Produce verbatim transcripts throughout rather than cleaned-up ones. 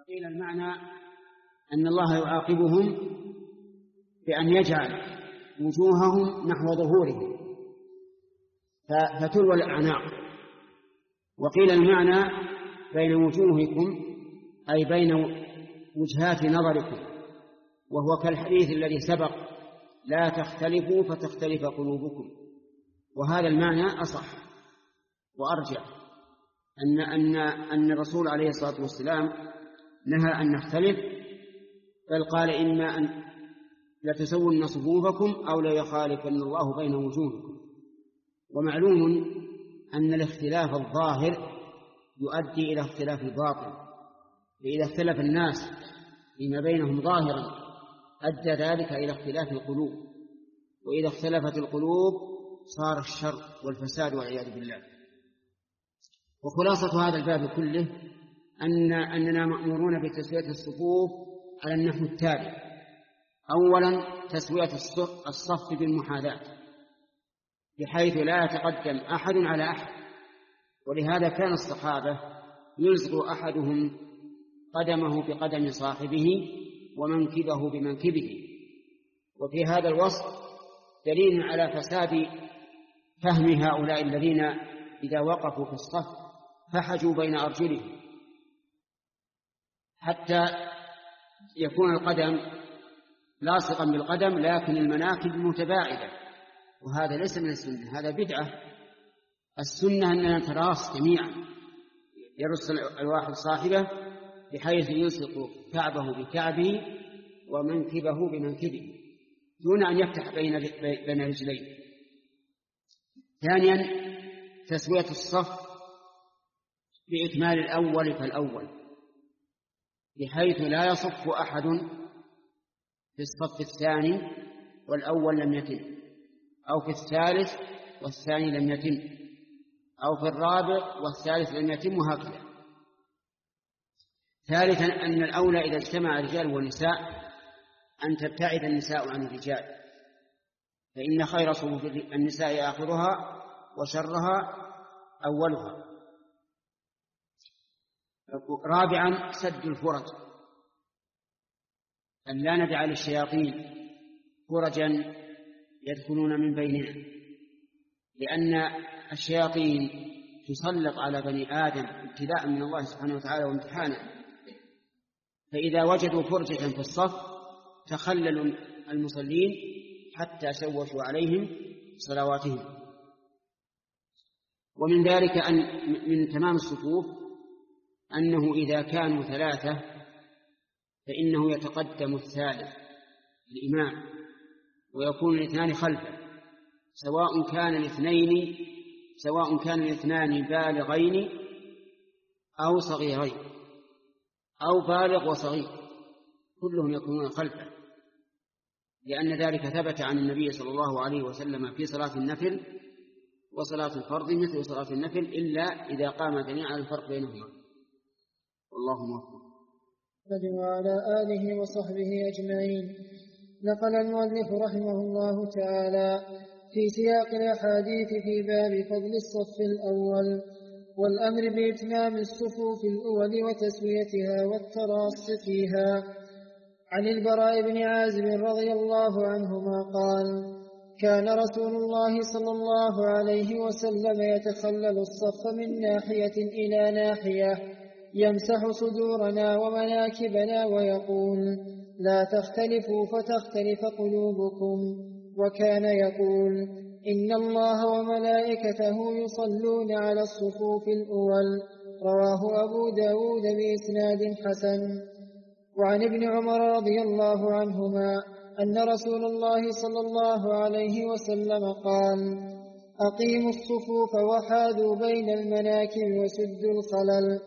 قيل المعنى أن الله يعاقبهم بأن يجعل وجوههم نحو ظهورهم فتلوى الأعناق. وقيل المعنى بين وجوهكم أي بين وجهات نظركم، وهو كالحديث الذي سبق لا تختلفوا فتختلف قلوبكم. وهذا المعنى أصح وأرجع، أن, أن, أن الرسول عليه الصلاة والسلام نهى أن نختلف، بل قال إما أن لتسون صفوفكم أو لا يخالفن الله بين وجوهكم. ومعلوم أن الاختلاف الظاهر يؤدي إلى اختلاف الباطن، فإذا اختلف الناس فيما بينهم ظاهرا أدى ذلك إلى اختلاف القلوب، وإذا اختلفت القلوب صار الشر والفساد والعياذ بالله. وخلاصة هذا الباب كله أن أننا مأمورون بتسوية الصفوف على النحو التالي: أولا تسوية الصف بالمحاذاة بحيث لا يتقدم أحد على أحد، ولهذا كان الصحابة يلصق أحدهم قدمه بقدم صاحبه ومنكبه بمنكبه. وفي هذا الوصف دليل على فساد فهم هؤلاء الذين إذا وقفوا في الصف فحجوا بين أرجلهم حتى يكون القدم لاصقا بالقدم لكن المناكب متباعدة، وهذا ليس من السنة، هذا بدعة. السنة أننا نتراص جميعا، يرص الواحد صاحبه بحيث يلصق كعبه بكعبه ومنكبه بمنكبه دون أن يفتح بين بين رجليه. ثانيا تسوية الصف بإكمال الأول فالأول، بحيث لا يصف أحد في الصف الثاني والأول لم يتم، أو في الثالث والثاني لم يتم، أو في الرابع والثالث لم يتم، وهكذا. ثالثا أن الأولى إذا اجتمع الرجال والنساء أن تبتعد النساء عن الرجال، فإن خير صفوف النساء آخرها وشرها أولها. رابعا سد الفرج، أن لا ندع للشياطين فرجا يدخلون من بيننا، لأن الشياطين تسلط على بني آدم ابتلاء من الله سبحانه وتعالى وامتحانا، فإذا وجدوا فرجة في الصف تخللوا المصلين حتى شوشوا عليهم صلواتهم. ومن ذلك أن من تمام الصفوف أنه إذا كانوا ثلاثة فإنه يتقدم الثالث الإمام ويكون الاثنان خلفه، سواء كان الاثنين سواء كان الاثنان بالغين أو صغيرين أو بالغ وصغير، كلهم يكونون خلفه، لأن ذلك ثبت عن النبي صلى الله عليه وسلم في صلاة النفل وصلاة الفرض مثل صلاة النفل إلا إذا قام جميعا الفرق بينهما. والله موفق. وعلى آله وصحبه أجمعين. نقل المؤلف رحمه الله تعالى في سياق الأحاديث في باب فضل الصف الأول والأمر بإتمام الصفوف الأول وتسويتها والتراص فيها عن البراء بن عازب رضي الله عنهما قال: كان رسول الله صلى الله عليه وسلم يتخلل الصف من ناحية إلى ناحية يمسح صدورنا ومناكبنا ويقول: لا تختلفوا فتختلف قلوبكم. وكان يقول: إن الله وملائكته يصلون على الصفوف الأول. رواه أبو داود بإسناد حسن. وعن ابن عمر رضي الله عنهما أن رسول الله صلى الله عليه وسلم قال: أقيموا الصفوف وحاذوا بين المناكب وسدوا الخلل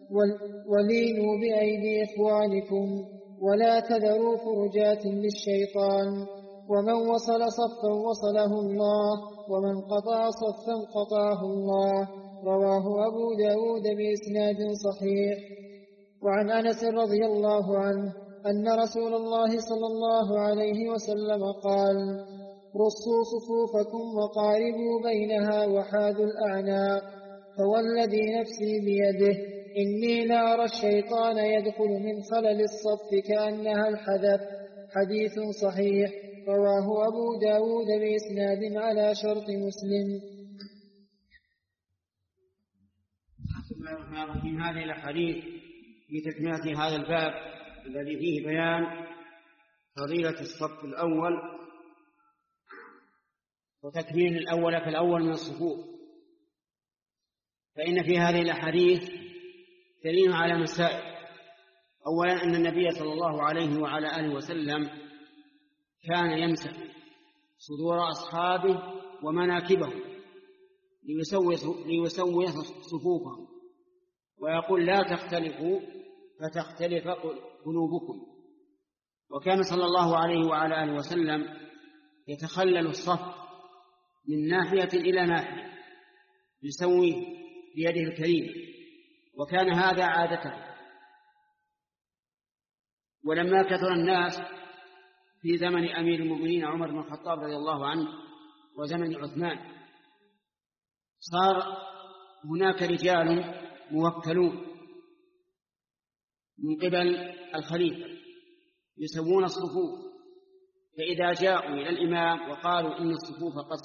ولينوا بأيدي إخوانكم ولا تذروا فرجات للشيطان. ومن وصل صفا وصله الله ومن قطع صفا قطعه الله. رواه أبو داود بإسناد صحيح. وعن أنس رضي الله عنه أن رسول الله صلى الله عليه وسلم قال: رصوا صفوفكم وقاربوا بينها وحاذوا الأعناق. فوالذي نفسي بيده إني لأرى الشيطان يدخل من خلل الصف كأنها الحذف. حديث صحيح رواه أبو داود بإسناد على شرط مسلم. من هذه الأحاديث في تكملة هذا الباب الذي فيه بيان فضيلة الصف الأول وتكميل الأول فالأول من الصفوف، فإن في هذه الأحاديث دليل على مسائل. أولا أن النبي صلى الله عليه وعلى آله وسلم كان يمسح صدور أصحابه ومناكبهم ليسوي ليسوي صفوفهم، ويقول لا تختلفوا فتختلف قلوبكم. وكان صلى الله عليه وعلى آله وسلم يتخلل الصف من ناحية إلى ناحية يسويه بيده الكريمة، وكان هذا عادته. ولما كثر الناس في زمن أمير المؤمنين عمر بن الخطاب رضي الله عنه وزمن عثمان، صار هناك رجال موكلون من قبل الخليفة يسوون الصفوف، فإذا جاءوا إلى الإمام وقالوا إن الصفوف قد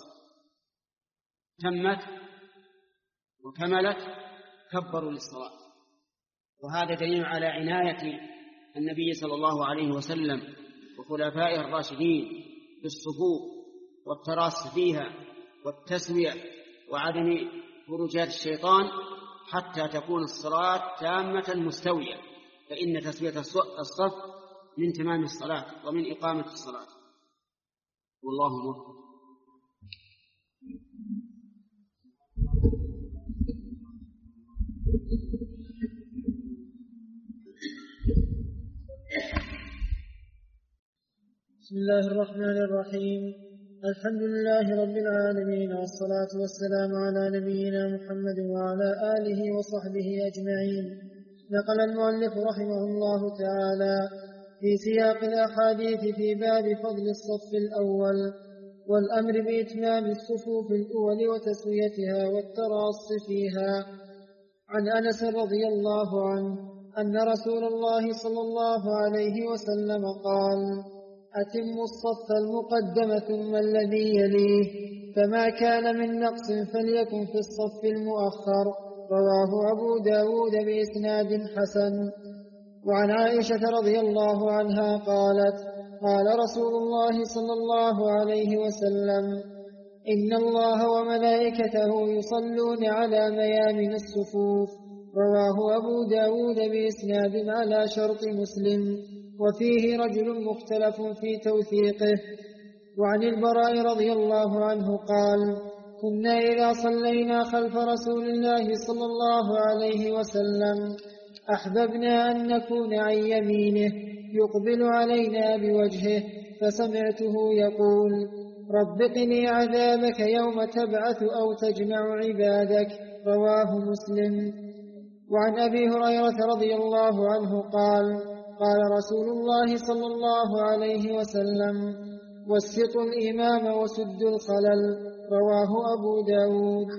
تمت وكملت كبروا للصلاة. وهذا دليل على عناية النبي صلى الله عليه وسلم وخلفائه الراشدين بالصفوف والتراص فيها والتسوية وعدم خروجات الشيطان حتى تكون الصلاة تامة مستوية، فإن تسوية الصف من تمام الصلاة ومن إقامة الصلاة. والله موفق. بسم الله الرحمن الرحيم. الحمد لله رب العالمين، والصلاة والسلام على نبينا محمد وعلى آله وصحبه أجمعين. نقل المؤلف رحمه الله تعالى في سياق الأحاديث في باب فضل الصف الأول والأمر بإتمام الصفوف الأول وتسويتها والتراص فيها، عن أنس رضي الله عنه أن رسول الله صلى الله عليه وسلم قال: أتموا الصف المقدم ثم الذي يليه، فما كان من نقص فليكن في الصف المؤخر. رواه أبو داود بإسناد حسن. وعن عائشة رضي الله عنها قالت: قال رسول الله صلى الله عليه وسلم: إن الله وملائكته يصلون على ميامن الصفوف. رواه أبو داود بإسناد على شرط مسلم، وفيه رجل مختلف في توثيقه. وعن البراء رضي الله عنه قال: كنا إذا صلينا خلف رسول الله صلى الله عليه وسلم أحببنا أن نكون عن يمينه يقبل علينا بوجهه، فسمعته يقول: رب قني عذابك يوم تبعث أو تجمع عبادك. رواه مسلم. وعن أبي هريرة رضي الله عنه قال: قال رسول الله صلى الله عليه وسلم: وسطوا الإمام وسدوا الخلل. رواه أبو داود.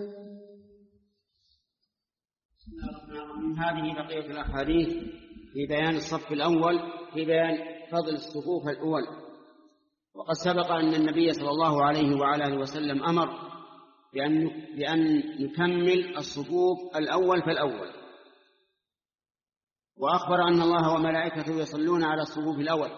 من هذه بقية الأحاديث في بيان الصف الأول، في بيان فضل الصفوف الأول. وقد سبق أن النبي صلى الله عليه وعلى آله وسلم أمر بأن بأن نكمل الصفوف الأول فالأول، وأخبر أن الله وملائكته يصلون على الصفوف الأول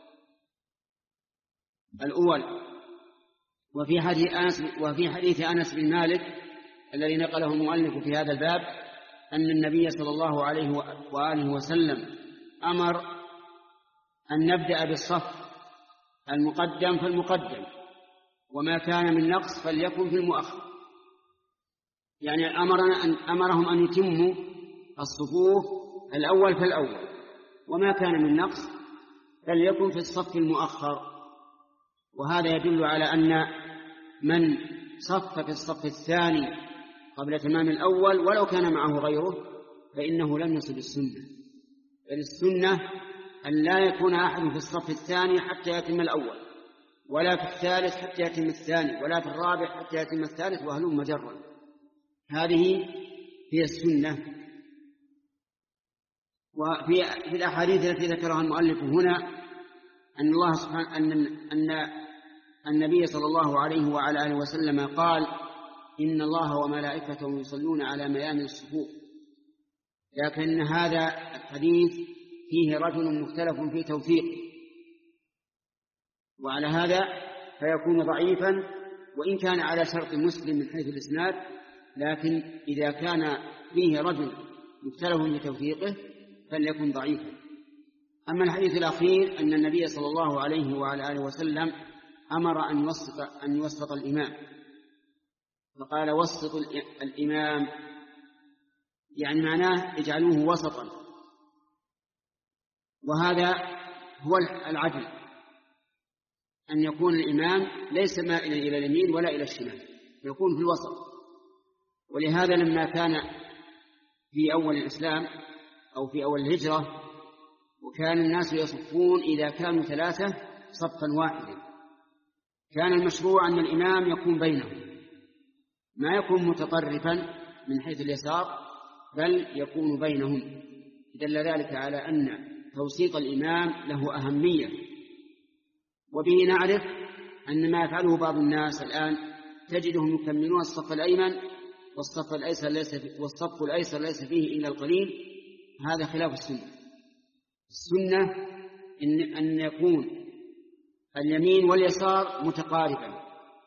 الأول وفي حديث أنس وفي حديث أنس بن مالك الذي نقله المؤلف في هذا الباب أن النبي صلى الله عليه وآله وسلم أمر أن نبدأ بالصف المقدم فالمقدم، وما كان من نقص فليكن في المؤخر. يعني أمرنا أن أمرهم أن يتموا الصفوف الأول فالأول، وما كان من نقص فليكن في الصف المؤخر. وهذا يدل على أن من صف في الصف الثاني قبل تمام الأول ولو كان معه غيره فإنه لم يصل السنة. بل السنة أن لا يكون أحد في الصف الثاني حتى يتم الأول، ولا في الثالث حتى يتم الثاني، ولا في الرابع حتى يتم الثالث، وهلم جرا. هذه هي السنة. وفي في الأحاديث التي ذكرها المؤلف هنا أن الله سبحانه أن أن النبي صلى الله عليه وعلى آله وسلم قال: إن الله وملائكته يصلون على ميامن الصفوف. لكن هذا الحديث فيه رجل مختلف في توثيقه، وعلى هذا فيكون ضعيفا وإن كان على شرط مسلم من حيث الإسناد، لكن إذا كان فيه رجل مختلف في توثيقه فليكن ضعيفا. أما الحديث الأخير أن النبي صلى الله عليه وعلى آله وسلم أمر أن يوسط, أن يوسط الإمام، فقال: وسط الإمام، يعني معناه اجعلوه وسطا. وهذا هو العدل، أن يكون الإمام ليس مائلا إلى اليمين ولا إلى الشمال، يكون في الوسط. ولهذا لما كان في أول الإسلام أو في أول الهجرة وكان الناس يصفون إذا كانوا ثلاثة صفا واحدا، كان المشروع أن الإمام يكون بينهم، ما يكون متطرفا من حيث اليسار، بل يكون بينهم. دل ذلك على أن توسيط الإمام له أهمية. وبه نعرف أن ما يفعله بعض الناس الآن تجدهم يكملون الصف الأيمن والصف الأيسر ليس فيه والصف الأيسر ليس فيه إلا القليل. هذا خلاف السنة. السنة إن, أن يكون اليمين واليسار متقاربا،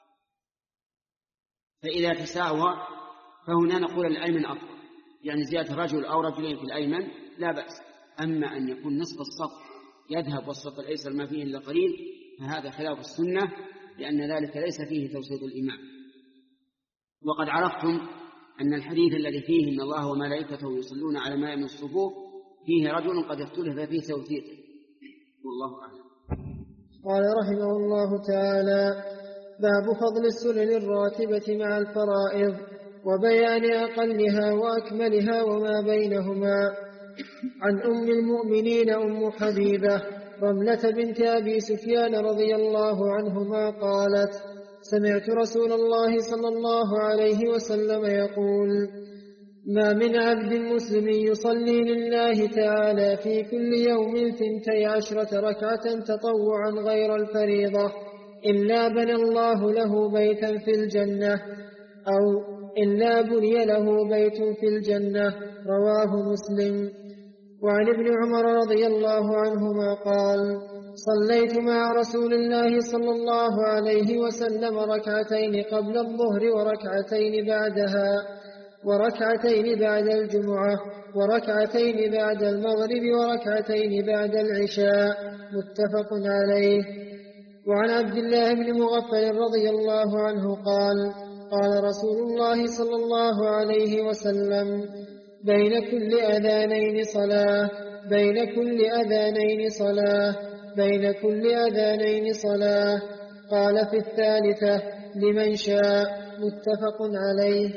فإذا تساوى فهنا نقول الأيمن أفضل، يعني زيادة رجل أو رجلين في الأيمن لا بأس. أما أن يكون نصف الصف يذهب والصف الأيسر ما فيه إلا قليل فهذا خلاف السنة، لأن ذلك ليس فيه توسيط الإمام. وقد عرفتم أن الحديث الذي فيه إن الله وملائكته يصلون على ميامن الصفوف فيه رجل قد اختلف في توثيقه، والله أعلم. قال رحمه الله تعالى: باب فضل السنن الراتبة مع الفرائض وبيان أقلها وأكملها وما بينهما. عن أم المؤمنين أم حبيبة رملة بنت أبي سفيان رضي الله عنهما قالت: سمعت رسول الله صلى الله عليه وسلم يقول: ما من عبد مسلم يصلي لله تعالى في كل يوم ثنتي عشرة ركعة تطوعا غير الفريضة إلا بنى الله له بيتا في الجنة، أو إلا بني له بيت في الجنة. رواه مسلم. وعن ابن عمر رضي الله عنهما قال: صليت مع رسول الله صلى الله عليه وسلم ركعتين قبل الظهر وركعتين بعدها وركعتين بعد الجمعة وركعتين بعد المغرب وركعتين بعد العشاء. متفق عليه. وعن عبد الله بن مغفل رضي الله عنه قال: قال رسول الله صلى الله عليه وسلم: بين كل أذانين صلاة بين كل أذانين صلاة بين كل أذانين صلاة. قال في الثالثة: لمن شاء. متفق عليه.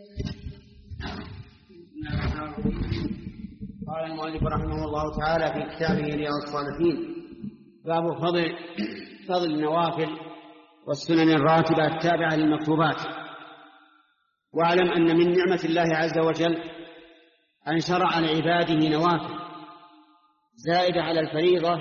قال المؤلف رحمه الله تعالى في كتابه رياض الصالحين: باب فضل فضل النوافل والسنن الراتبة التابعة للمكتوبات. واعلم أن من نعمة الله عز وجل أن شرع لعباده نوافل زائدة على الفريضة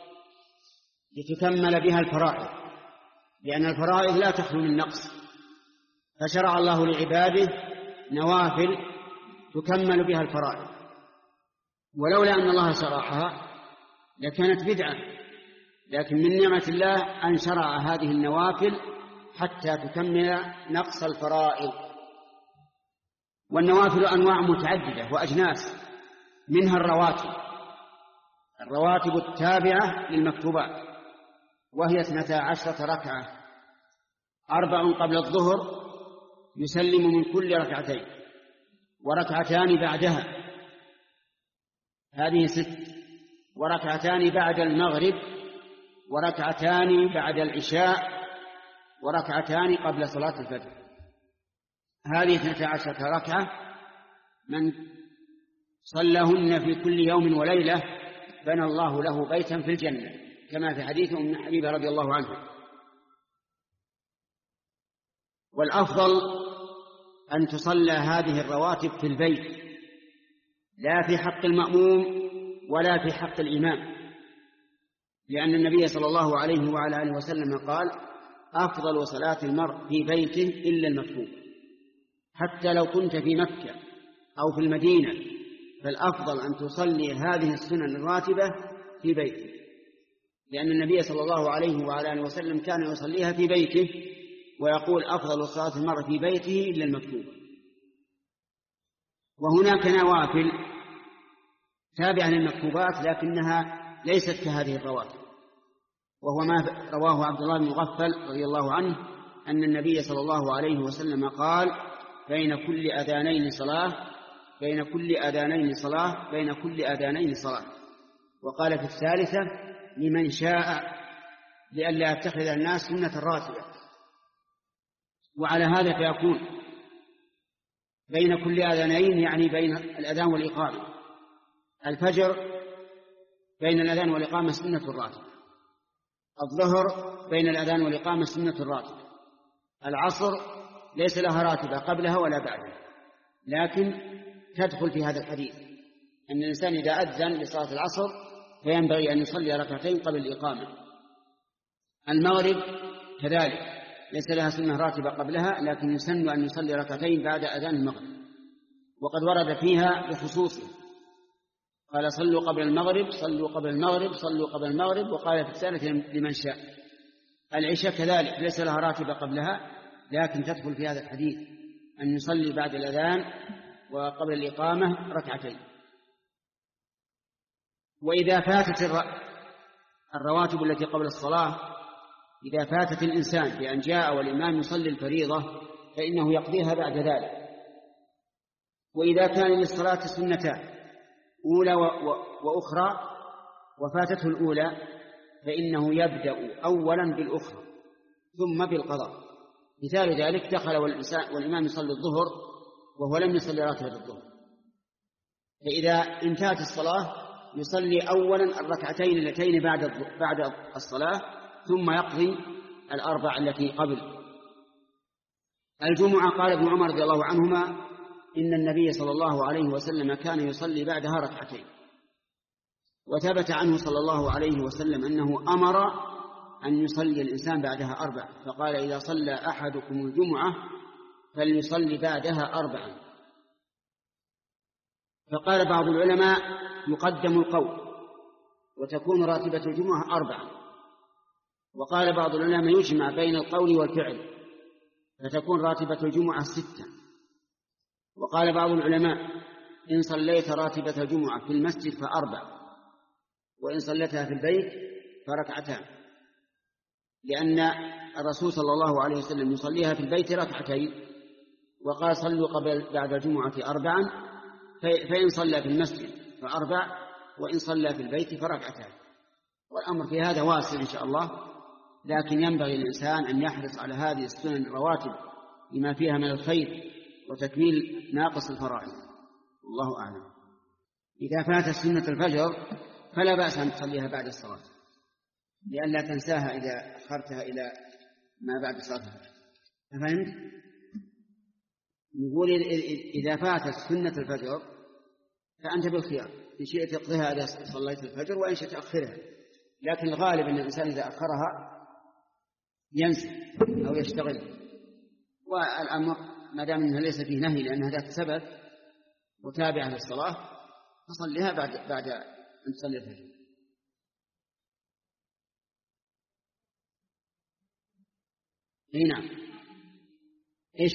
لتكمل بها الفرائض، لأن الفرائض لا تخلو من نقص، فشرع الله لعباده نوافل تكمل بها الفرائض. ولولا أن الله شرعها لكانت بدعة، لكن من نعمة الله أن شرع هذه النوافل حتى تكمل نقص الفرائض. والنوافل أنواع متعددة وأجناس، منها الرواتب الرواتب التابعة للمكتوبات، وهي اثنتا عشرة ركعة: أربع قبل الظهر يسلم من كل ركعتين، وركعتان بعدها هذه ست، وركعتان بعد المغرب، وركعتان بعد العشاء، وركعتان قبل صلاة الفجر. هذه اثنتا عشرة ركعة من صلىهن في كل يوم وليلة بنى الله له بيتا في الجنة، كما في حديث أم حبيبة رضي الله عنها. والأفضل أن تصلى هذه الرواتب في البيت، لا في حق المأموم ولا في حق الإمام، لأن النبي صلى الله عليه وعلى آله وسلم قال: أفضل صلاة المرء في بيته إلا المكتوب. حتى لو كنت في مكة أو في المدينة فالأفضل أن تصلي هذه السنن الراتبة في بيته، لأن النبي صلى الله عليه وعلى آله وسلم كان يصليها في بيته ويقول: أفضل صلاة المرء في بيته إلا المكتوبة. وهناك نوافل تابعة للمكتوبات لكنها ليست كهذه الرواتب، وهو ما رواه عبد الله بن مغفل رضي الله عنه أن النبي صلى الله عليه وسلم قال: بين كل أذانين صلاة بين كل أذانين صلاة بين كل أذانين صلاة. وقال في الثالثة: لمن شاء، لئلا يتخذ الناس سنة راتبة. وعلى هذا فيكون بين كل أذانين يعني بين الأذان والإقامة. الفجر بين الأذان والإقامة سنة الراتبة، الظهر بين الأذان والإقامة سنة الراتبة، العصر ليس لها راتبة قبلها ولا بعدها، لكن تدخل في هذا الحديث أن الإنسان إذا أذن لصلاة العصر فينبغي أن يصلي ركعتين قبل الإقامة. المغرب كذلك ليس لها سنة راتبة قبلها، لكن يسن أن يصلي ركعتين بعد أذان المغرب، وقد ورد فيها بخصوصه، قال: صلوا قبل المغرب صلوا قبل المغرب صلوا قبل المغرب. وقال في الثالث: لمن شاء. العشاء كذلك ليس لها راتبة قبلها، لكن تدخل في هذا الحديث أن يصلي بعد الأذان وقبل الإقامة ركعتين. وإذا فاتت الرواتب التي قبل الصلاة، إذا فاتت الإنسان بأن جاء والإمام يصلي الفريضة فإنه يقضيها بعد ذلك. وإذا كان للصلاة سنتان، أولى وأخرى، وفاتته الأولى، فإنه يبدأ أولا بالأخرى ثم بالقضاء. مثال ذلك: دخل والإمام يصلي الظهر وهو لم يصلي راتبة الظهر، فإذا انتهت الصلاة يصلي أولا الركعتين اللتين بعد بعد الصلاة ثم يقضي الأربع التي قبل. الجمعة قال ابن عمر رضي الله عنهما: إن النبي صلى الله عليه وسلم كان يصلي بعدها ركعتين. وثبت عنه صلى الله عليه وسلم أنه أمر أن يصلي الإنسان بعدها أربع، فقال: إذا صلى أحدكم الجمعة فليصلي بعدها أربعا. فقال بعض العلماء: يقدم القول وتكون راتبة الجمعة أربعا. وقال بعض العلماء: يجمع بين القول والفعل فتكون راتبة الجمعة ستة. وقال بعض العلماء: إن صليت راتبة الجمعة في المسجد فأربع، وإن صليتها في البيت فركعتان، لأن الرسول صلى الله عليه وسلم يصليها في البيت ركعتين، وقال: صلوا قبل بعد الجمعة أربعا، فإن صلى في المسجد فأربع، وإن صلى في البيت فركعتان. والأمر في هذا واسع إن شاء الله، لكن ينبغي الإنسان أن يحرص على هذه السنن الرواتب لما فيها من الخير وتكميل ناقص الفرائض، والله أعلم. إذا فاتت سنة الفجر فلا بأس أن تصليها بعد الصلاة، لئلا تنساها إذا أخرتها إلى ما بعد صلاة الفجر. فهمت؟ نقول إذا فاتت سنة الفجر فأنت بالخيار، إن شئت تقضيها إذا صليت الفجر وإن شئت تأخرها، لكن الغالب أن الإنسان إذا أخرها ينسى أو يشتغل. والأمر ما دام أنها ليس فيه نهي لأنها ذات سبب وتابعة للصلاة فصليها بعد بعد أن تصلي الفجر. اي نعم. ايش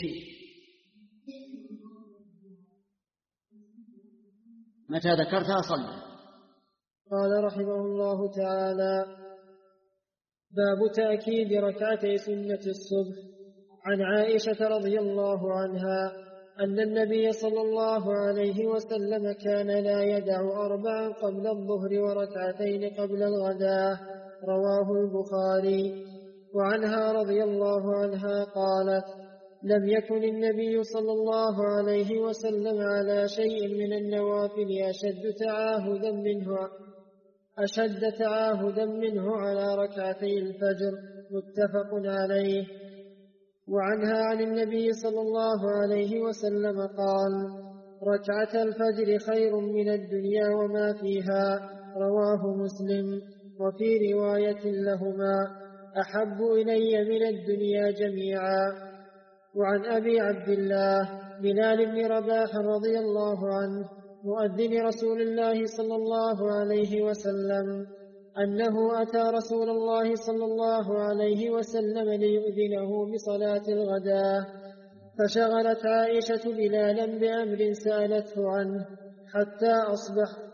متى ذكرتها صلى. قال رحمه الله تعالى: باب تأكيد ركعتي سنة الصبح. عن عائشة رضي الله عنها أن النبي صلى الله عليه وسلم كان لا يدع أربعا قبل الظهر وركعتين قبل الغداء، رواه البخاري. وعنها رضي الله عنها قالت: لم يكن النبي صلى الله عليه وسلم على شيء من النوافل أشد تعاهدا منه أشد تعاهدا منه على ركعتي الفجر، متفق عليه. وعنها عن النبي صلى الله عليه وسلم قال: ركعة الفجر خير من الدنيا وما فيها، رواه مسلم. وفي رواية لهما: أحب إلي من الدنيا جميعا. وعن أبي عبد الله بلال بن رباح رضي الله عنه مؤذن رسول الله صلى الله عليه وسلم أنه أتى رسول الله صلى الله عليه وسلم ليؤذنه بصلاة الغداة، فشغلت عائشة بلالا بأمر سألته عنه حتى أصبح.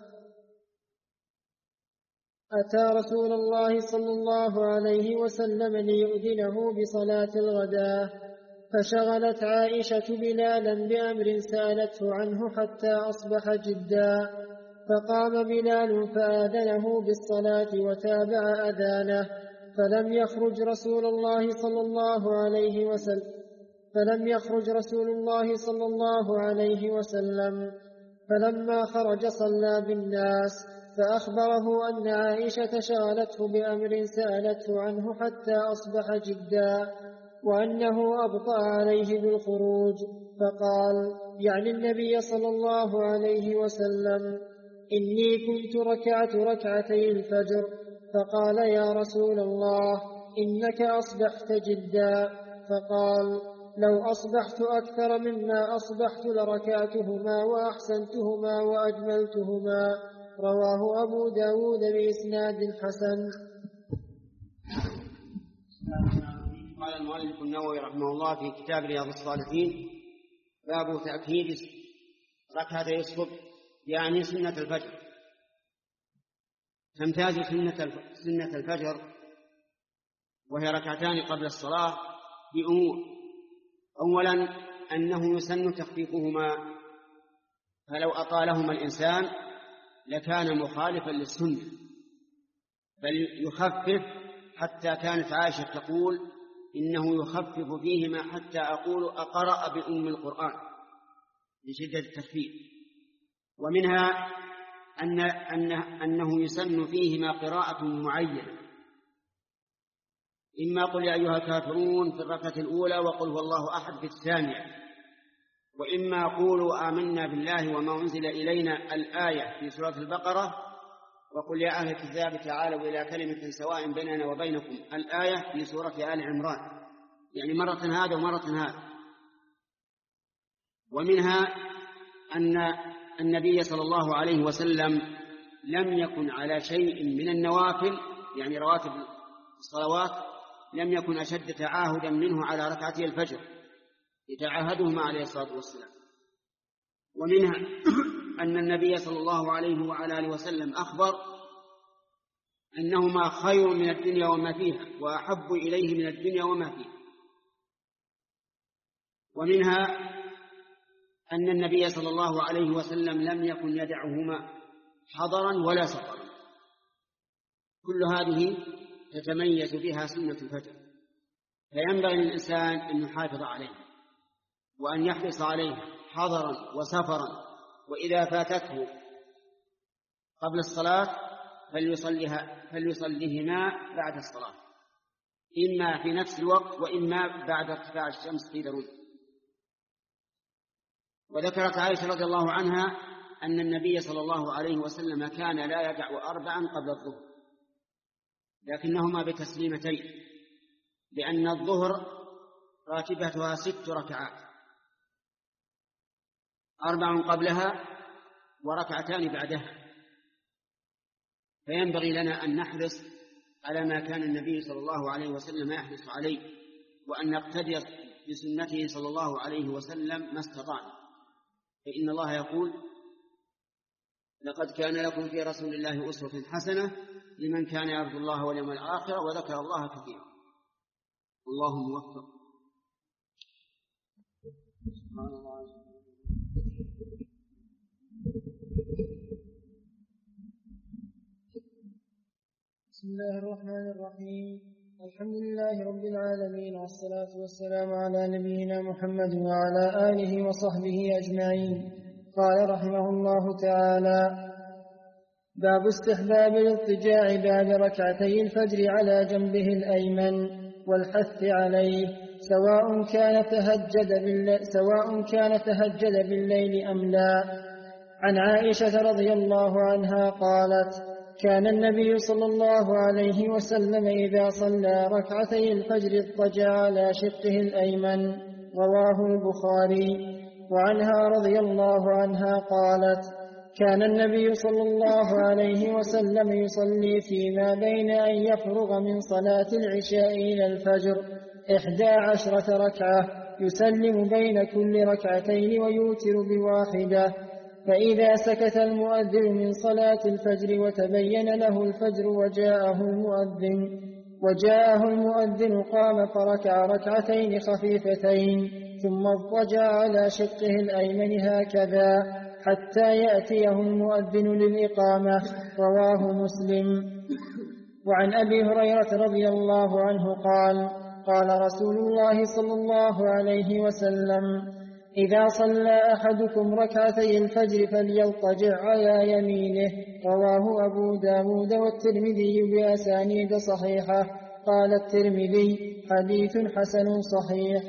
أتى رسول الله صلى الله عليه وسلم ليؤذنه بصلاة الغداة، فشغلت عائشة بلالا بأمر سألته عنه حتى أصبح جدا، فقام بلال فآذنه بالصلاة وتابع أذانه، فلم يخرج رسول الله صلى الله عليه وسلم فلم يخرج رسول الله صلى الله عليه وسلم فلما خرج صلى بالناس، فأخبره أن عائشة شغلته بأمر سألته عنه حتى أصبح جدا، وأنه أبطأ عليه بالخروج، فقال يعني النبي صلى الله عليه وسلم: إني كنت ركعت ركعتي الفجر. فقال: يا رسول الله إنك أصبحت جدا. فقال: لو أصبحت أكثر مما أصبحت لركعتهما وأحسنتهما وأجملتهما. رواه أبو داود بإسناد حسن. قال المؤلف النووي رحمه الله في كتاب رياض الصالحين: باب تأكيد ركعتي الصبح يعني سنة الفجر. تمتاز سنة الفجر وهي ركعتان قبل الصلاة بأمور: أولا أنه يسن تخفيفهما، فلو أطالهما الإنسان لكان مخالفا للسنة، بل يخفف، حتى كانت عائشة تقول: إنه يخفف فيهما حتى أقول أقرأ بأم القرآن لشدة التخفيف. ومنها أن أنه, أنه يسن فيهما قراءة معينة، إما قل يا أيها الكافرون في الركعة الأولى وقل هو الله أحد في الثانية، وإما قولوا آمنا بالله وما أنزل إلينا الآية في سورة البقرة، وقل يا أهل الكتاب تعالوا إلى كلمة سواء بيننا وبينكم الآية في سورة آل عمران، يعني مرة هذا ومرة هذا. ومنها أن النبي صلى الله عليه وسلم لم يكن على شيء من النوافل، يعني رواتب الصلوات، لم يكن أشد تعاهدا منه على ركعتي الفجر، يتعاهدهما عليه الصلاة والسلام. ومنها أن النبي صلى الله عليه وعلى آله وسلم أخبر أنهما خير من الدنيا وما فيها، وأحب إليه من الدنيا وما فيها. ومنها أن النبي صلى الله عليه وسلم لم يكن يدعهما حضرا ولا سفرا. كل هذه تتميز بها سنة الفجر، فينبغي للإنسان أن يحافظ عليه وأن يحرص عليه حضرا وسفرا، وإذا فاتته قبل الصلاة فليصليها فليصليهما بعد الصلاة، إما في نفس الوقت وإما بعد ارتفاع الشمس في درجة. وذكرت عائشة رضي الله عنها أن النبي صلى الله عليه وسلم كان لا يدع أربعا قبل الظهر، لكنهما بتسليمتين، لأن الظهر راتبتها ست ركعات، أربع قبلها وركعتان بعدها. فينبغي لنا أن نحرص على ما كان النبي صلى الله عليه وسلم يحرص عليه، وأن نقتدي بسنته صلى الله عليه وسلم ما استطعنا، فإن الله يقول: لقد كان لكم في رسول الله أسوة حسنة لمن كان يرجو الله واليوم الآخر وذكر الله كثيرا. الله موفق. سبحان الله. بسم الله الرحمن الرحيم. الحمد لله رب العالمين، والصلاة والسلام على نبينا محمد وعلى آله وصحبه أجمعين. قال رحمه الله تعالى: باب استحباب الاضطجاع بعد ركعتي الفجر على جنبه الأيمن والحث عليه، سواء كان تهجد بالليل, سواء كان تهجد بالليل أم لا. عن عائشة رضي الله عنها قالت: كان النبي صلى الله عليه وسلم إذا صلى ركعتي الفجر اضطجع على شقه الأيمن. رواه البخاري. وعنها رضي الله عنها قالت: كان النبي صلى الله عليه وسلم يصلي فيما بين أن يفرغ من صلاة العشاء إلى الفجر إحدى عشرة ركعة، يسلم بين كل ركعتين ويوتر بواحدة. فإذا سكت المؤذن من صلاة الفجر وتبين له الفجر وجاءه المؤذن وجاءه المؤذن قام فركع ركعتين خفيفتين ثم اضطجع على شقه الأيمن هكذا حتى يأتيه المؤذن للإقامة. رواه مسلم. وعن أبي هريرة رضي الله عنه قال: قال رسول الله صلى الله عليه وسلم: إذا صلى أحدكم ركعتي الفجر فليضطجع على يمينه. رواه أبو داود والترمذي بأسانيد صحيحة. قال الترمذي: حديث حسن صحيح.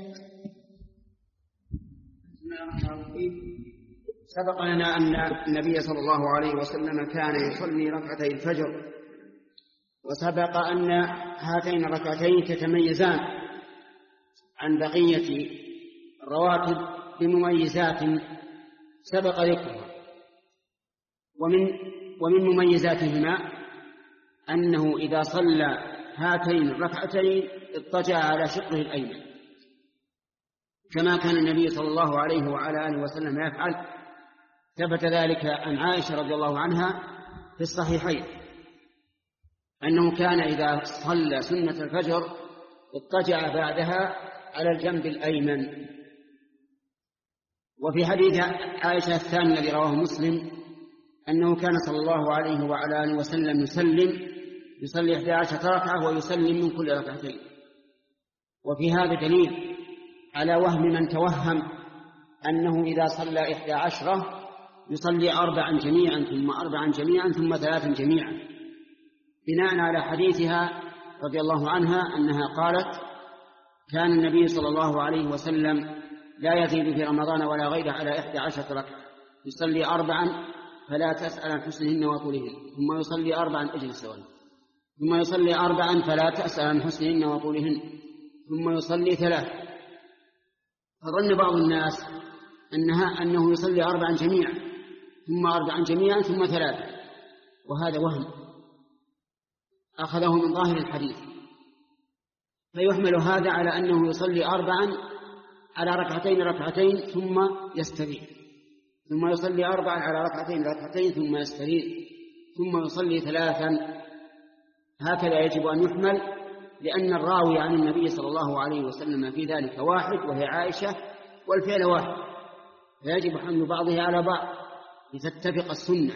سبق لنا أن النبي صلى الله عليه وسلم كان يصلي ركعتي الفجر، وسبق أن هاتين الركعتين تتميزان عن بقية الرواتب بمميزات سبق ذكرها. ومن ومن مميزاتهما أنه إذا صلى هاتين الركعتين اضطجع على شقه الأيمن، كما كان النبي صلى الله عليه وعلى آله وسلم يفعل. ثبت ذلك عن عائشة رضي الله عنها في الصحيحين أنه كان إذا صلى سنة الفجر اضطجع بعدها على الجنب الأيمن. وفي حديث عائشة الثاني الذي رواه مسلم أنه كان صلى الله عليه وعلى آله وسلم يسلم يصلي إحدى عشرة ركعة ويسلم من كل ركعتين. وفي هذا دليل على وهم من توهم أنه إذا صلى إحدى عشرة يصلي أربعا جميعا ثم أربعا جميعا ثم ثلاثا جميعا، بناء على حديثها رضي الله عنها أنها قالت: كان النبي صلى الله عليه وسلم لا يزيد في رمضان ولا غيره على إحدى عشرة ركعة، يصلي أربعا فلا تسأل عن حسنهن وطولهن، ثم يصلي أربعا اجلس سواء، ثم يصلي أربعا فلا تسأل عن حسنهن وطولهن، ثم يصلي ثلاث. فظن بعض الناس أنها أنه يصلي أربعا جميعا ثم أربعا جميعا ثم ثلاثة، وهذا وهم أخذه من ظاهر الحديث. فيحمل هذا على أنه يصلي أربعا على ركعتين ركعتين ثم يستريح، ثم يصلي أربعا على ركعتين ركعتين ثم يستريح، ثم يصلي ثلاثا. هكذا يجب أن يحمل، لأن الراوي عن النبي صلى الله عليه وسلم في ذلك واحد وهي عائشة، والفعل واحد، فيجب حمل بعضه على بعض لتتفق السنة.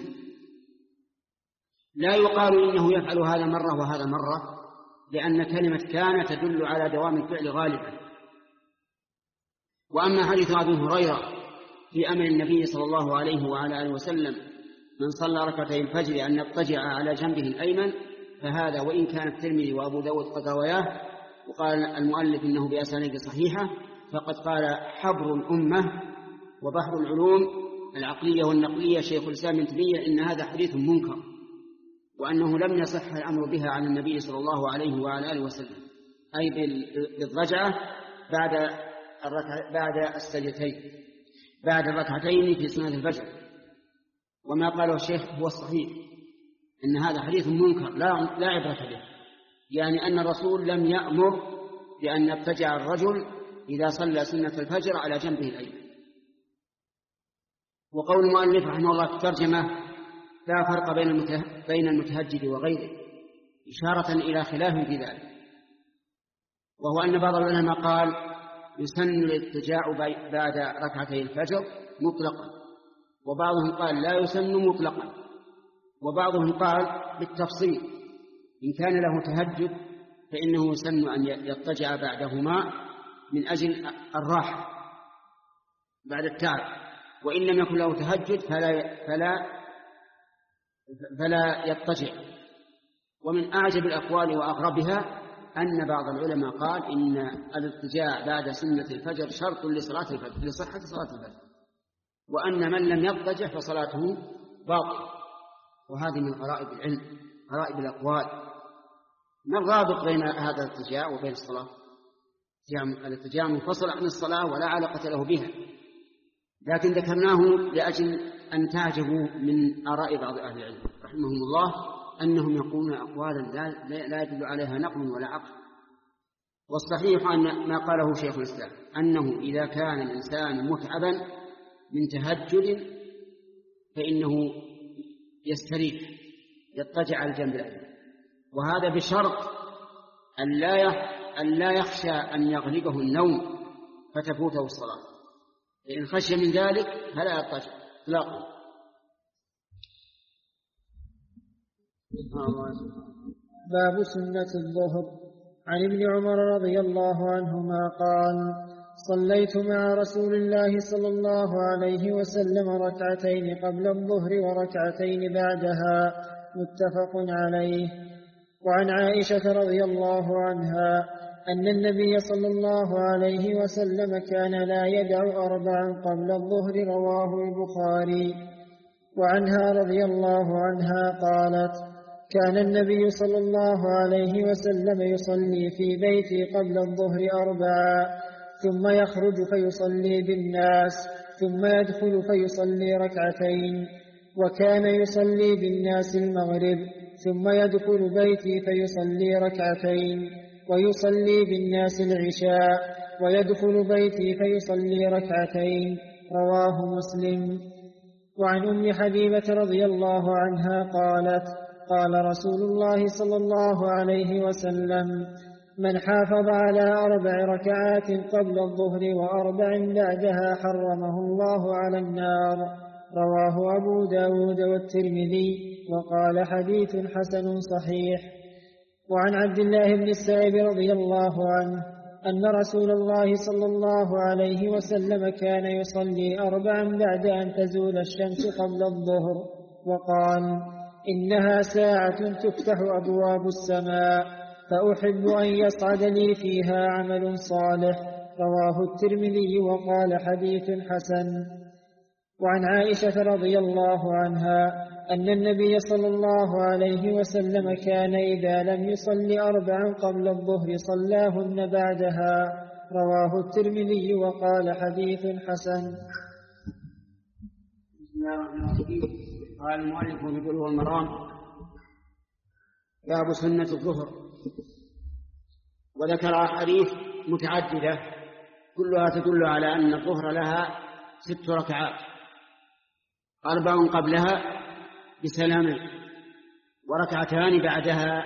لا يقال إنه يفعل هذا مرة وهذا مرة، لأن كلمة كان تدل على دوام الفعل غالبا. وأما حديث أبي هريرة في أمر النبي صلى الله عليه وعلى آله وسلم من صلى ركعتي الفجر أن يضطجع على جنبه الأيمن، فهذا وإن كان الترمذي وأبو داود قد رواياه، وقال المؤلف إنه بأسانيد صحيحة، فقد قال حبر الأمة وبحر العلوم العقلية والنقلية شيخ الإسلام ابن تيمية إن هذا حديث منكر، وأنه لم يصح الأمر بها عن النبي صلى الله عليه وعلى آله وسلم، أي بالرجعة بعد بعد السجدتين بعد الركعتين في سنة الفجر. وما قاله الشيخ هو الصحيح، إن هذا حديث منكر لا لا عبرة به، يعني أن الرسول لم يأمر بأن يضطجع الرجل إذا صلى سنة الفجر على جنبه الأيمن. وقول المؤلف رحمه الله في الترجمة: لا فرق بين المتهجد وغيره، إشارة إلى خلاف في ذلك، وهو أن بعض العلماء قال يسن الاضطجاع بعد ركعتي الفجر مطلقا، وبعضهم قال لا يسن مطلقا، وبعضهم قال بالتفصيل: إن كان له تهجد فإنه يسن أن يضطجع بعدهما من أجل الراحة بعد التعب، وإن لم يكن له تهجد فلا فلا فلا يضطجع. ومن أعجب الأقوال وأغربها أن بعض العلماء قال إن الاضطجاع بعد سنة الفجر شرط لصلاة الفجر لصحة صلاة الفجر، وأن من لم يضطجع فصلاته باطلة. وهذه من غرائب العلم، غرائب الأقوال. ما الرابط بين هذا الاضطجاع وبين الصلاة؟ الاضطجاع منفصل عن الصلاة ولا علاقة له بها، لكن ذكرناه لأجل أن تعجبوا من آراء بعض أهل العلم رحمهم الله أنهم يقولون أقوالا لا يدل عليها نقل ولا عقل. والصحيح أن ما قاله شيخ الإسلام أنه إذا كان الإنسان متعبا من تهجد فإنه يستريح يضطجع على الجنب الأيمن، وهذا بشرط أن لا يخشى أن يغلبه النوم فتفوته الصلاة، فإن خشي من ذلك فلا يضطجع إطلاقا. باب سنة الظهر. عن ابن عمر رضي الله عنهما قال: صليت مع رسول الله صلى الله عليه وسلم ركعتين قبل الظهر وركعتين بعدها، متفق عليه. وعن عائشة رضي الله عنها أن النبي صلى الله عليه وسلم كان لا يدع أربعا قبل الظهر، رواه البخاري. وعنها رضي الله عنها قالت: كان النبي صلى الله عليه وسلم يصلي في بيتي قبل الظهر أربعا، ثم يخرج فيصلي بالناس، ثم يدخل فيصلي ركعتين. وكان يصلي بالناس المغرب، ثم يدخل بيتي فيصلي ركعتين، ويصلي بالناس العشاء، ويدخل بيتي فيصلي ركعتين، رواه مسلم. وعن أم حبيبة رضي الله عنها قالت: قال رسول الله صلى الله عليه وسلم: من حافظ على أربع ركعات قبل الظهر وأربع بعدها حرمه الله على النار، رواه أبو داود والترمذي، وقال حديث حسن صحيح. وعن عبد الله بن السائب رضي الله عنه أن رسول الله صلى الله عليه وسلم كان يصلي أربعا بعد أن تزول الشمس قبل الظهر، وقال: إنها ساعة تفتح أبواب السماء، فأحب أن يصعد لي فيها عمل صالح، رواه الترمذي، وقال حديث حسن. وعن عائشة رضي الله عنها أن النبي صلى الله عليه وسلم كان إذا لم يصل أربعا قبل الظهر صلاهن بعدها، رواه الترمذي، وقال حديث حسن. قال المؤلف في بلوغ المرام: باب سنة الظهر. وذكر أحاديث متعددة كلها تدل على أن الظهر لها ست ركعات، أربع قبلها بسلام، وركعتان بعدها،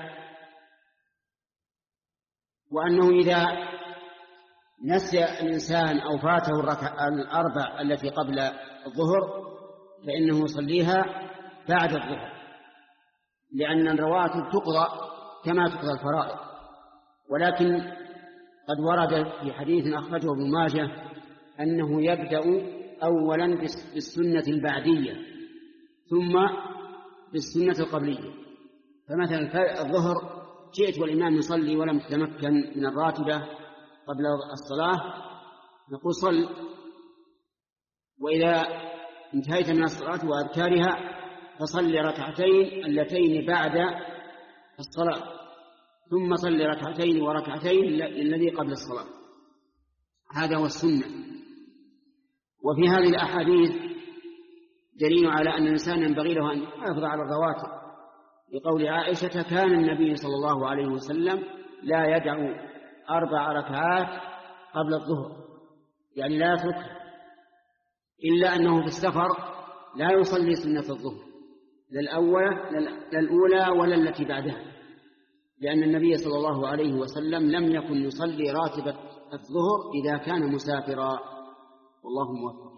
وأنه إذا نسي الإنسان أو فاته الأربع التي قبل الظهر فإنه يصليها بعد الظهر، لأن الرواتب تقضى كما تقضى الفرائض. ولكن قد ورد في حديث أخرجه ابن ماجه أنه يبدأ أولا بالسنة البعدية ثم بالسنة القبلية. فمثلا الظهر جئت والإمام يصلي ولم يتمكن من الراتبة قبل الصلاة، نقول صل، وإذا انتهيت من الصلاة وأذكارها فصل ركعتين اللتين بعد الصلاة، ثم صل ركعتين وركعتين الذي قبل الصلاة. هذا هو السنة. وفي هذه الأحاديث دليل على أن الإنسان ينبغي له أن يحافظ على الرواتب، لقول عائشة: كان النبي صلى الله عليه وسلم لا يدع أربع ركعات قبل الظهر، يعني لا يترك، إلا أنه في السفر لا يصلي سنة الظهر لا الأولى ولا التي بعدها، لأن النبي صلى الله عليه وسلم لم يكن يصلي راتبة الظهر إذا كان مسافرا، والله موفق.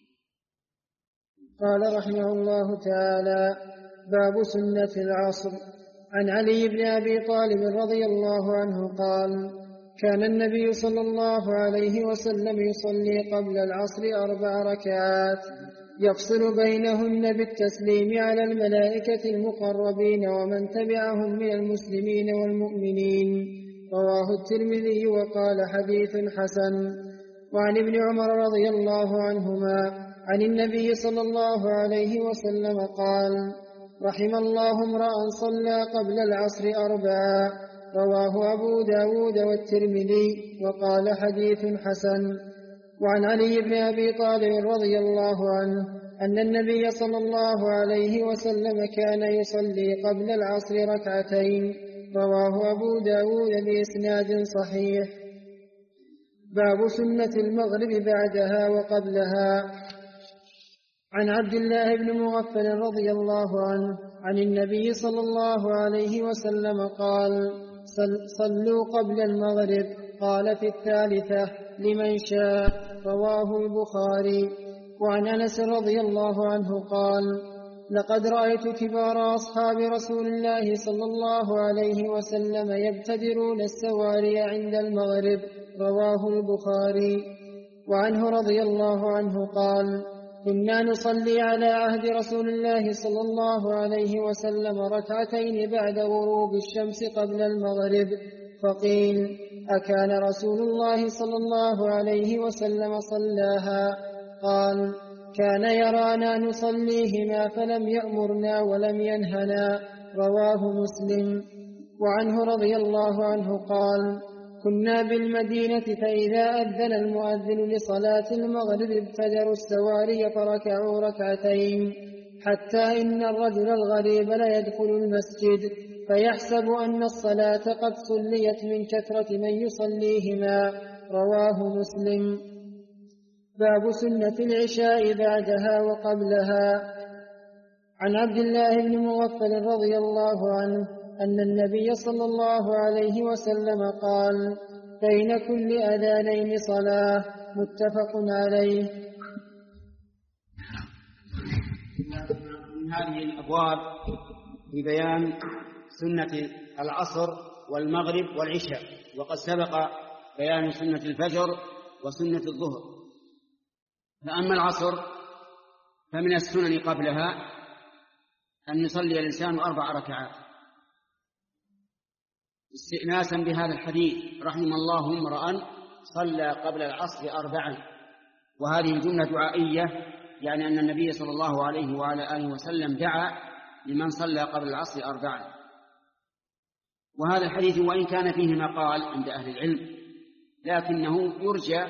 قال رحمه الله تعالى: باب سنة العصر. عن علي بن أبي طالب رضي الله عنه قال: كان النبي صلى الله عليه وسلم يصلي قبل العصر أربع ركعات يفصل بينهن بالتسليم على الملائكة المقربين ومن تبعهم من المسلمين والمؤمنين، رواه الترمذي وقال حديث حسن. وعن ابن عمر رضي الله عنهما عن النبي صلى الله عليه وسلم قال: رحم الله امرأ صلى قبل العصر أربعا. رواه أبو داود والترمذي وقال حديث حسن. وعن علي بن أبي طالب رضي الله عنه أن النبي صلى الله عليه وسلم كان يصلي قبل العصر ركعتين. رواه أبو داود بإسناد صحيح. باب سنة المغرب بعدها وقبلها. عن عبد الله بن مغفل رضي الله عنه عن النبي صلى الله عليه وسلم قال: صلوا قبل المغرب. قال في الثالثة لمن شاء. رواه البخاري. وعن أنس رضي الله عنه قال: لقد رأيت كبار أصحاب رسول الله صلى الله عليه وسلم يبتدرون السواري عند المغرب. رواه البخاري. وعنه رضي الله عنه قال: كنا نصلي على عهد رسول الله صلى الله عليه وسلم ركعتين بعد غروب الشمس قبل المغرب، فقيل: أكان رسول الله صلى الله عليه وسلم صلاها؟ قال: كان يرانا نصليهما فلم يأمرنا ولم ينهنا. رواه مسلم. وعنه رضي الله عنه قال: كنا بالمدينة فإذا أذن المؤذن لصلاة المغرب ابتدروا السواري فركعوا ركعتين، حتى إن الرجل الغريب ليدخل المسجد فيحسب أن الصلاة قد صليت من كثرة من يصليهما. رواه مسلم. باب سنة العشاء بعدها وقبلها. عن عبد الله بن مغفل رضي الله عنه أن النبي صلى الله عليه وسلم قال: بين كل أذانين صلاة. متفق عليه. من هذه الأبواب في بيان سنة العصر والمغرب والعشاء، وقد سبق بيان سنة الفجر وسنة الظهر. فأما العصر فمن السنن قبلها أن يصلي الإنسان أربع ركعات، استئناسا بهذا الحديث: رحم الله امرأ صلى قبل العصر أربعا. وهذه الجملة دعائية، يعني أن النبي صلى الله عليه وعلى آله وسلم دعا لمن صلى قبل العصر أربعا. وهذا الحديث وإن كان فيه مقال عند أهل العلم، لكنه يرجى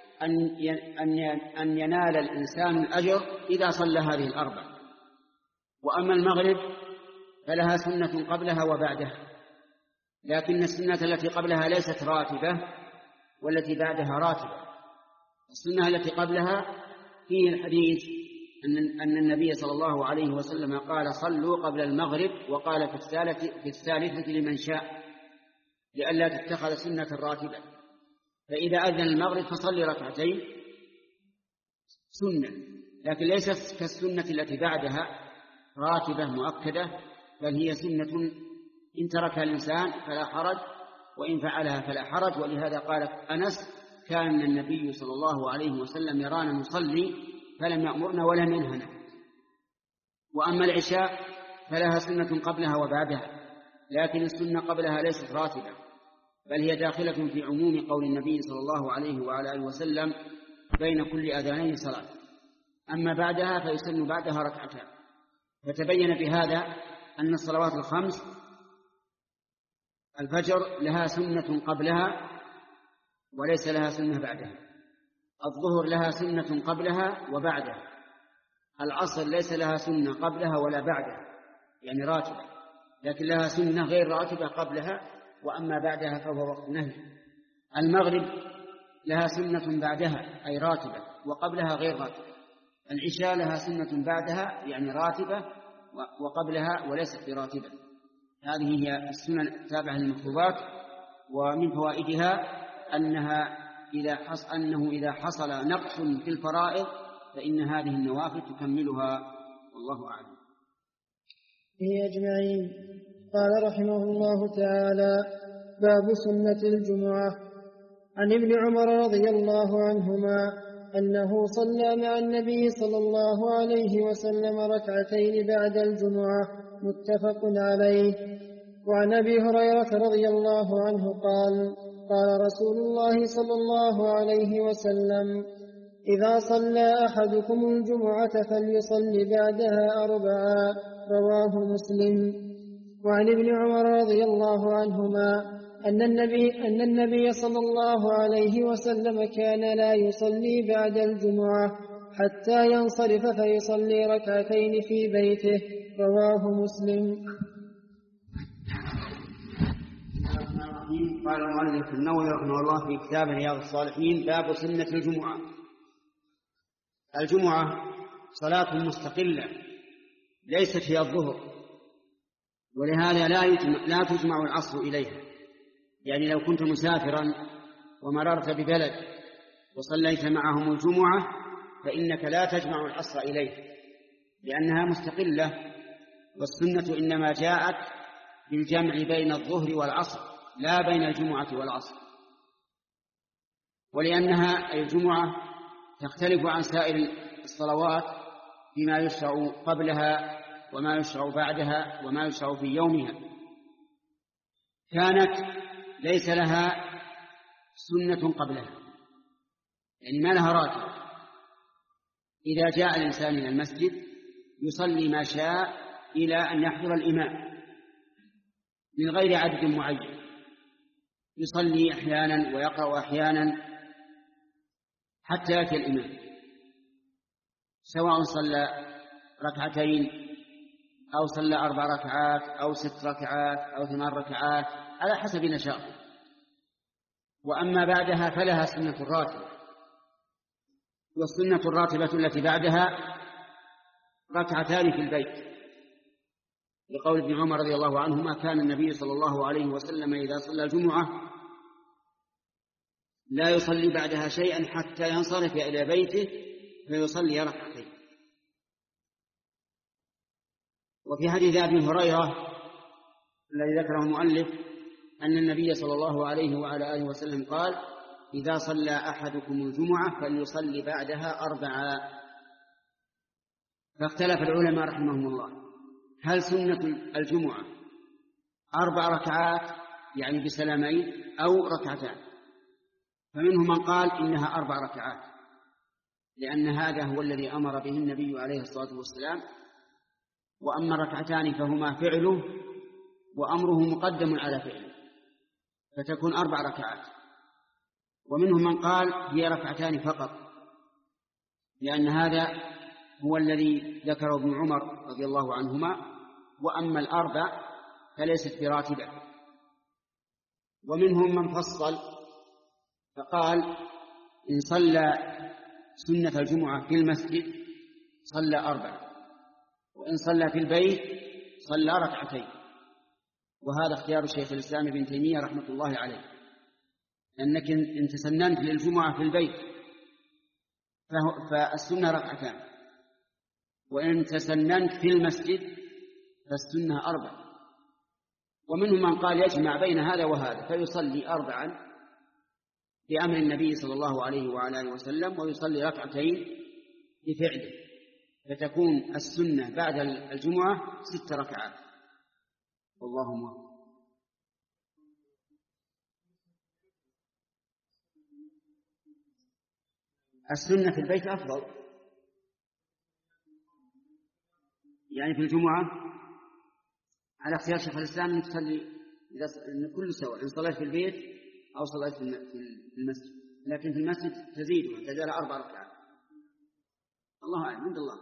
أن ينال الإنسان الأجر إذا صلى هذه الأربع. وأما المغرب فلها سنة قبلها وبعدها، لكن السنة التي قبلها ليست راتبة والتي بعدها راتبة. السنة التي قبلها فيه الحديث أن النبي صلى الله عليه وسلم قال: صلوا قبل المغرب، وقال في الثالثة, في الثالثة لمن شاء، لئلا تتخذ سنة راتبة. فإذا أذن المغرب فصلي ركعتين سنة، لكن ليست كالسنة التي بعدها راتبة مؤكدة، بل هي سنة إن تركها الإنسان فلا حرج، وإن فعلها فلا حرج. ولهذا قال أنس: كان النبي صلى الله عليه وسلم يرانا نصلي فلم يأمرنا ولم ينهنا. وأما العشاء فلها سنة قبلها وبعدها، لكن السنة قبلها ليست راتبة، بل هي داخلة في عموم قول النبي صلى الله عليه وعلى آله وسلم: بين كل أذانين صلاة. أما بعدها فيسن بعدها ركعتان. فتبين بهذا أن الصلوات الخمس الفجر لها سنة قبلها وليس لها سنة بعدها، الظهر لها سنة قبلها وبعدها، العصر ليس لها سنة قبلها ولا بعدها يعني راتبة، لكن لها سنة غير راتبة قبلها، وأما بعدها فهو وقت نهي. المغرب لها سنة بعدها أي راتبة، وقبلها غير راتبة. العشاء لها سنة بعدها يعني راتبة وقبلها وليست براتبة. هذه هي السنن التابعة للمفروضات. ومن فوائدها أنها إذا حص أنه إذا حصل نقص في الفرائض فإن هذه النوافل تكملها، والله أعلم. به أجمعين. قال رحمه الله تعالى: باب سنة الجمعة. عن ابن عمر رضي الله عنهما أنه صلى مع النبي صلى الله عليه وسلم ركعتين بعد الجمعة. متفق عليه. وعن أبي هريرة رضي الله عنه قال قال رسول الله صلى الله عليه وسلم إذا صلى أحدكم الجمعة فليصل بعدها أربعا رواه مسلم. وعن ابن عمر رضي الله عنهما أن النبي, أن النبي صلى الله عليه وسلم كان لا يصلي بعد الجمعة حتى ينصرف فيصلي ركعتين في بيته رواه مسلم. قال المؤلف النووي رحمه الله في كتاب رياض الصالحين باب سنة الجمعة. الجمعة صلاة مستقلة ليست هي الظهر، ولهذا لا يجمع لا تجمع العصر إليها. يعني لو كنت مسافرا ومررت ببلد وصليت معهم الجمعة فإنك لا تجمع العصر إليه لأنها مستقلة، والسنة إنما جاءت بالجمع بين الظهر والعصر لا بين الجمعة والعصر، ولأنها الجمعة تختلف عن سائر الصلوات فيما يشرع قبلها وما يشرع بعدها وما يشرع في يومها. كانت ليس لها سنة قبلها، يعني ما لها راتب. إذا جاء الإنسان إلى المسجد يصلي ما شاء إلى أن يحضر الإمام من غير عدد معين، يصلي أحيانا ويقرأ أحيانا حتى يأتي الإمام، سواء صلى ركعتين أو صلى أربع ركعات أو ست ركعات أو ثمان ركعات على حسب نشاطه. وأما بعدها فلها سنة الراتبة، والسنة الراتبة التي بعدها ركعتان في البيت، لقول ابن عمر رضي الله عنهما كان النبي صلى الله عليه وسلم إذا صلى الجمعة لا يصلي بعدها شيئا حتى ينصرف إلى بيته فيصلي ركعتين. وفي حديث أبي هريرة الذي ذكره المؤلف أن النبي صلى الله عليه وعلى آله وسلم قال إذا صلى أحدكم الجمعة فليصلي بعدها أربعا. فاختلف العلماء رحمهم الله هل سنة الجمعة أربع ركعات يعني بسلامين أو ركعتان؟ فمنهم من قال إنها أربع ركعات لأن هذا هو الذي أمر به النبي عليه الصلاة والسلام، وأما الركعتان فهما فعله وأمره مقدم على فعله فتكون أربع ركعات. ومنهم من قال هي ركعتان فقط لأن هذا هو الذي ذكره ابن عمر رضي الله عنهما، وأما الأربع فليست براتبة. ومنهم من فصل فقال إن صلى سنة الجمعة في المسجد صلى أربع، وإن صلى في البيت صلى ركعتين. وهذا اختيار الشيخ الإسلام ابن تيمية رحمة الله عليه، أنك إن تسننت للجمعة في البيت فالسنة ركعتان، وإن تسننت في المسجد فالسنة أربع. ومنهم من قال يجمع بين هذا وهذا فيصلي أربعا بأمر النبي صلى الله عليه وعلى آله وسلم ويصلي ركعتين بفعله، فتكون السنة بعد الجمعة ست ركعات. والله موفق. السنة في البيت أفضل، يعني في الجمعة على اختيار شيخ الإسلام أن تصلي إذا كل سواء إن صليت في البيت أو صليت في المسجد، لكن في المسجد تزيد تزال أربع ركعات. الله أعلم، عند الله.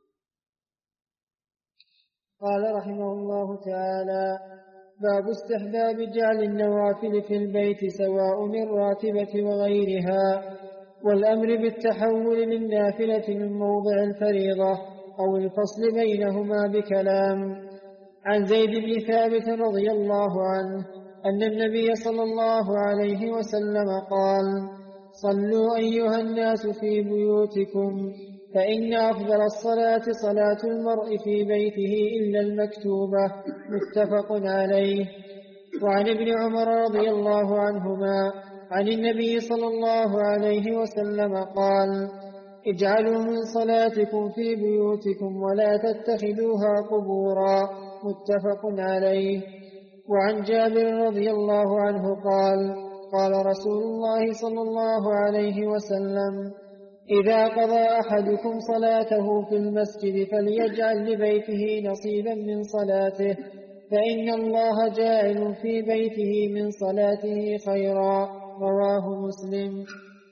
قال رحمه الله تعالى باب استحباب جعل النوافل في البيت سواء من راتبة وغيرها، والأمر بالتحول للنافلة من موضع الفريضة أو الفصل بينهما بكلام. عن زيد بن ثابت رضي الله عنه أن النبي صلى الله عليه وسلم قال صلوا أيها الناس في بيوتكم فإن أفضل الصلاة صلاة المرء في بيته إلا المكتوبة متفق عليه. وعن ابن عمر رضي الله عنهما عن النبي صلى الله عليه وسلم قال اجعلوا من صلاتكم في بيوتكم ولا تتخذوها قبورا متفق عليه. وعن جابر رضي الله عنه قال قال رسول الله صلى الله عليه وسلم إذا قضى أحدكم صلاته في المسجد فليجعل لبيته نصيبا من صلاته فإن الله جاعل في بيته من صلاته خيرا. رواه مسلم.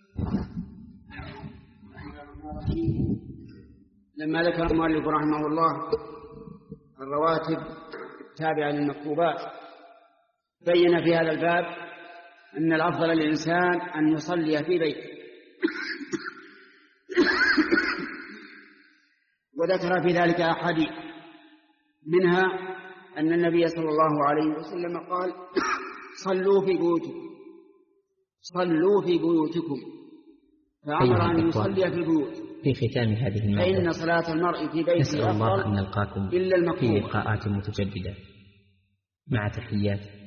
لما ذكر المؤلف رحمه الله الرواتب تابعة للمكتوبات بين في هذا الباب أن الأفضل للإنسان أن يصلي في بيته، وذكر في ذلك أحاديث، منها أن النبي صلى الله عليه وسلم قال صلوا في بيوتكم صلوا في بيوتكم فأمر أن يصلي في البيوت. في ختام هذه المادة فإن صلاة المرء في بيته نسأل الله أن نلقاكم إلا المكتوب في لقاءات متجددة، مع تحيات